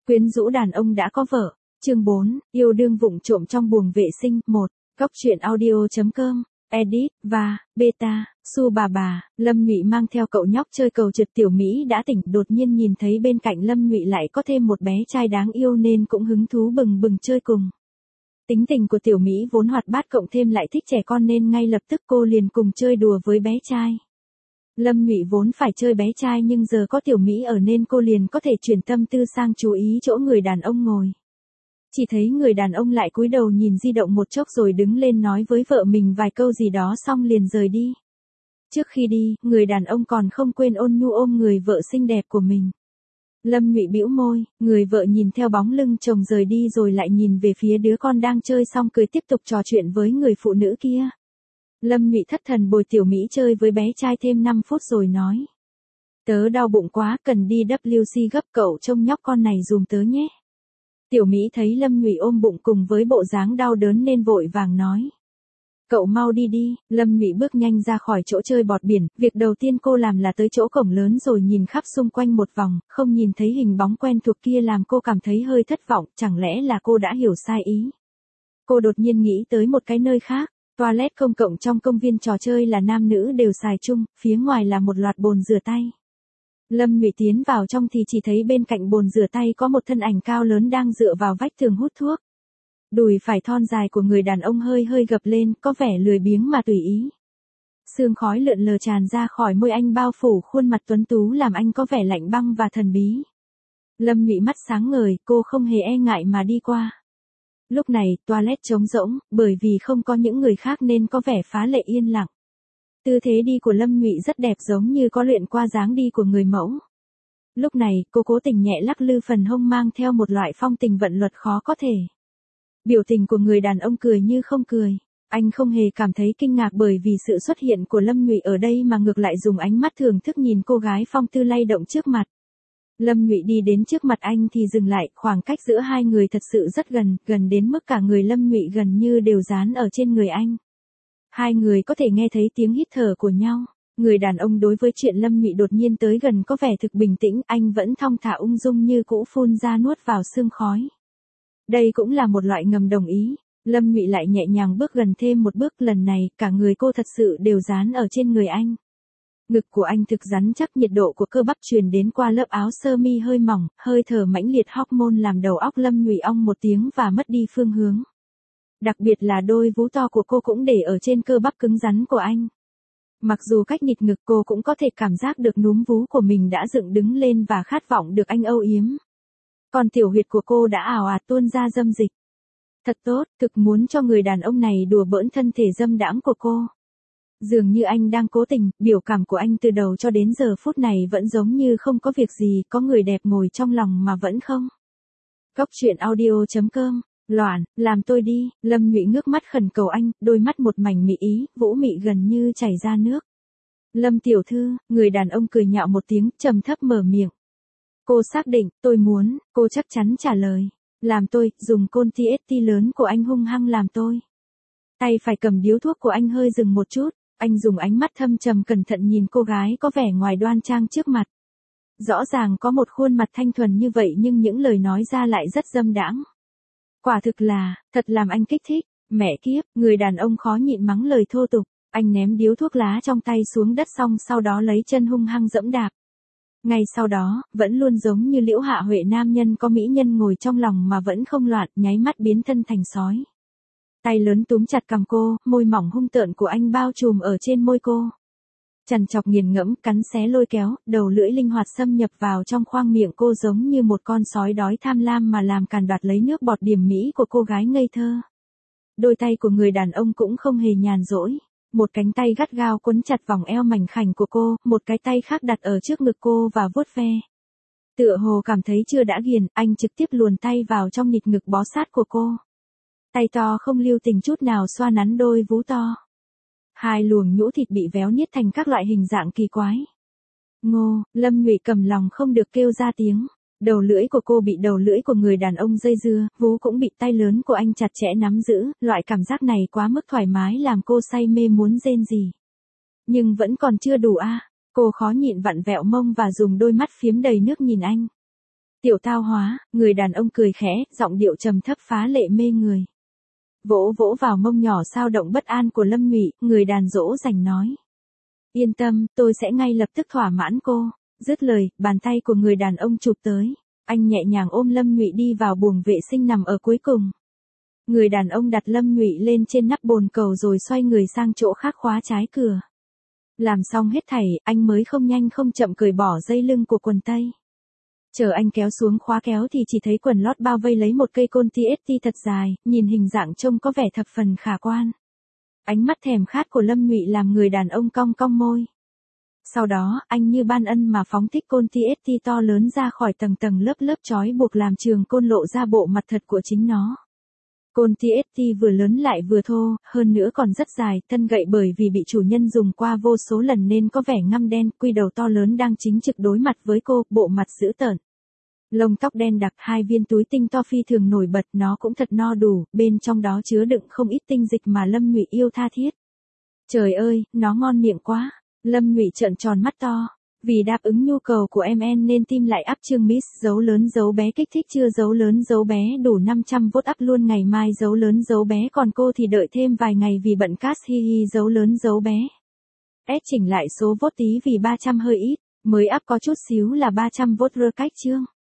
Quyến rũ đàn ông đã có vợ. Chương 4, yêu đương vụng trộm trong buồng vệ sinh. 1. Góc truyện audio.com. Edit và Beta. Su bà, Lâm Nhụy mang theo cậu nhóc chơi cầu trượt. Tiểu Mỹ đã tỉnh, đột nhiên nhìn thấy bên cạnh Lâm Nhụy lại có thêm một bé trai đáng yêu nên cũng hứng thú bừng bừng chơi cùng. Tính tình của Tiểu Mỹ vốn hoạt bát cộng thêm lại thích trẻ con nên ngay lập tức cô liền cùng chơi đùa với bé trai. Lâm Nhụy vốn phải chơi bé trai nhưng giờ có Tiểu Mỹ ở nên cô liền có thể chuyển tâm tư sang chú ý chỗ người đàn ông ngồi. Chỉ thấy người đàn ông lại cúi đầu nhìn di động một chốc rồi đứng lên nói với vợ mình vài câu gì đó xong liền rời đi. Trước khi đi, người đàn ông còn không quên ôn nhu ôm người vợ xinh đẹp của mình. Lâm Nhụy bĩu môi, người vợ nhìn theo bóng lưng chồng rời đi rồi lại nhìn về phía đứa con đang chơi xong cười tiếp tục trò chuyện với người phụ nữ kia. Lâm Nhụy thất thần bồi Tiểu Mỹ chơi với bé trai thêm 5 phút rồi nói. Tớ đau bụng quá, cần đi WC gấp, cậu trông nhóc con này dùm tớ nhé. Tiểu Mỹ thấy Lâm Nhụy ôm bụng cùng với bộ dáng đau đớn nên vội vàng nói. Cậu mau đi đi. Lâm Nhụy bước nhanh ra khỏi chỗ chơi bọt biển, việc đầu tiên cô làm là tới chỗ cổng lớn rồi nhìn khắp xung quanh một vòng, không nhìn thấy hình bóng quen thuộc kia làm cô cảm thấy hơi thất vọng, chẳng lẽ là cô đã hiểu sai ý. Cô đột nhiên nghĩ tới một cái nơi khác. Toilet công cộng trong công viên trò chơi là nam nữ đều xài chung, phía ngoài là một loạt bồn rửa tay. Lâm Nhụy tiến vào trong thì chỉ thấy bên cạnh bồn rửa tay có một thân ảnh cao lớn đang dựa vào vách tường hút thuốc. Đùi phải thon dài của người đàn ông hơi hơi gập lên, có vẻ lười biếng mà tùy ý. Sương khói lượn lờ tràn ra khỏi môi anh bao phủ khuôn mặt tuấn tú làm anh có vẻ lạnh băng và thần bí. Lâm Nhụy mắt sáng ngời, cô không hề e ngại mà đi qua. Lúc này, toilet trống rỗng, bởi vì không có những người khác nên có vẻ phá lệ yên lặng. Tư thế đi của Lâm Nhụy rất đẹp giống như có luyện qua dáng đi của người mẫu. Lúc này, cô cố tình nhẹ lắc lư phần hông mang theo một loại phong tình vận luật khó có thể. Biểu tình của người đàn ông cười như không cười. Anh không hề cảm thấy kinh ngạc bởi vì sự xuất hiện của Lâm Nhụy ở đây mà ngược lại dùng ánh mắt thưởng thức nhìn cô gái phong tư lay động trước mặt. Lâm Nhụy đi đến trước mặt anh thì dừng lại, khoảng cách giữa hai người thật sự rất gần, gần đến mức cả người Lâm Nhụy gần như đều dán ở trên người anh. Hai người có thể nghe thấy tiếng hít thở của nhau. Người đàn ông đối với chuyện Lâm Nhụy đột nhiên tới gần có vẻ thực bình tĩnh, anh vẫn thong thả ung dung như cũ phun ra nuốt vào sương khói. Đây cũng là một loại ngầm đồng ý. Lâm Nhụy lại nhẹ nhàng bước gần thêm một bước, lần này cả người cô thật sự đều dán ở trên người anh. Ngực của anh thực rắn chắc, nhiệt độ của cơ bắp truyền đến qua lớp áo sơ mi hơi mỏng, hơi thở mãnh liệt hormone làm đầu óc Lâm Nhụy ong một tiếng và mất đi phương hướng. Đặc biệt là đôi vú to của cô cũng để ở trên cơ bắp cứng rắn của anh. Mặc dù cách nhịt ngực cô cũng có thể cảm giác được núm vú của mình đã dựng đứng lên và khát vọng được anh âu yếm. Còn tiểu huyệt của cô đã ào ạt tuôn ra dâm dịch. Thật tốt, thực muốn cho người đàn ông này đùa bỡn thân thể dâm đãng của cô. Dường như anh đang cố tình, biểu cảm của anh từ đầu cho đến giờ phút này vẫn giống như không có việc gì, có người đẹp ngồi trong lòng mà vẫn không. Góc truyện audio.com. Loạn, làm tôi đi. Lâm Nhụy ngước mắt khẩn cầu anh, đôi mắt một mảnh mị ý, vũ mị gần như chảy ra nước. Lâm tiểu thư. Người đàn ông cười nhạo một tiếng, trầm thấp mở miệng. Cô xác định, tôi muốn. Cô chắc chắn trả lời. Làm tôi, dùng côn TST lớn của anh hung hăng làm tôi. Tay phải cầm điếu thuốc của anh hơi dừng một chút, anh dùng ánh mắt thâm trầm cẩn thận nhìn cô gái có vẻ ngoài đoan trang trước mặt. Rõ ràng có một khuôn mặt thanh thuần như vậy nhưng những lời nói ra lại rất dâm đãng. Quả thực là, thật làm anh kích thích. Mẹ kiếp, người đàn ông khó nhịn mắng lời thô tục. Anh ném điếu thuốc lá trong tay xuống đất xong sau đó lấy chân hung hăng dẫm đạp. Ngay sau đó, vẫn luôn giống như Liễu Hạ Huệ, nam nhân có mỹ nhân ngồi trong lòng mà vẫn không loạn, nháy mắt biến thân thành sói. Tay lớn túm chặt cằm cô, môi mỏng hung tợn của anh bao trùm ở trên môi cô. Chằn chọc nghiền ngẫm, cắn xé lôi kéo, đầu lưỡi linh hoạt xâm nhập vào trong khoang miệng cô giống như một con sói đói tham lam mà làm càn đoạt lấy nước bọt điểm mỹ của cô gái ngây thơ. Đôi tay của người đàn ông cũng không hề nhàn rỗi. Một cánh tay gắt gao quấn chặt vòng eo mảnh khảnh của cô, một cái tay khác đặt ở trước ngực cô và vuốt ve. Tựa hồ cảm thấy chưa đã ghiền, anh trực tiếp luồn tay vào trong nịt ngực bó sát của cô. Tay to không lưu tình chút nào xoa nắn đôi vú to. Hai luồng nhũ thịt bị véo niết thành các loại hình dạng kỳ quái. Ngô. Lâm Nhụy cầm lòng không được kêu ra tiếng. Đầu lưỡi của cô bị đầu lưỡi của người đàn ông dây dưa, vú cũng bị tay lớn của anh chặt chẽ nắm giữ, loại cảm giác này quá mức thoải mái làm cô say mê muốn rên rỉ. Nhưng vẫn còn chưa đủ a. Cô khó nhịn vặn vẹo mông và dùng đôi mắt phiếm đầy nước nhìn anh. Tiểu tao hóa, người đàn ông cười khẽ, giọng điệu trầm thấp phá lệ mê người. Vỗ vỗ vào mông nhỏ sao động bất an của Lâm Nhụy, người đàn dỗ dành nói. Yên tâm, tôi sẽ ngay lập tức thỏa mãn cô. Dứt lời, bàn tay của người đàn ông chụp tới. Anh nhẹ nhàng ôm Lâm Nhụy đi vào buồng vệ sinh nằm ở cuối cùng. Người đàn ông đặt Lâm Nhụy lên trên nắp bồn cầu rồi xoay người sang chỗ khác khóa trái cửa. Làm xong hết thảy, anh mới không nhanh không chậm cởi bỏ dây lưng của quần tây. Chờ anh kéo xuống khóa kéo thì chỉ thấy quần lót bao vây lấy một cây côn TST thật dài, nhìn hình dạng trông có vẻ thập phần khả quan. Ánh mắt thèm khát của Lâm Nhụy làm người đàn ông cong cong môi. Sau đó, anh như ban ân mà phóng thích côn TST to lớn ra khỏi tầng tầng lớp lớp trói buộc làm trường côn lộ ra bộ mặt thật của chính nó. Côn TST vừa lớn lại vừa thô, hơn nữa còn rất dài, thân gậy bởi vì bị chủ nhân dùng qua vô số lần nên có vẻ ngăm đen, quy đầu to lớn đang chính trực đối mặt với cô, bộ mặt dữ tợn. Lông tóc đen đặc, 2 viên túi tinh to phi thường nổi bật, nó cũng thật no đủ, bên trong đó chứa đựng không ít tinh dịch mà Lâm Nhụy yêu tha thiết. Trời ơi, nó ngon miệng quá. Lâm Nhụy trợn tròn mắt to. Vì đáp ứng nhu cầu của em nên tim lại áp chương miss dấu lớn dấu bé kích thích chưa dấu lớn dấu bé đủ 500V up luôn ngày mai dấu lớn dấu bé còn cô thì đợi thêm vài ngày vì bận cast hi hi dấu lớn dấu bé. Chỉnh lại số vote tí vì 300 hơi ít, mới up có chút xíu là 300V cách chương.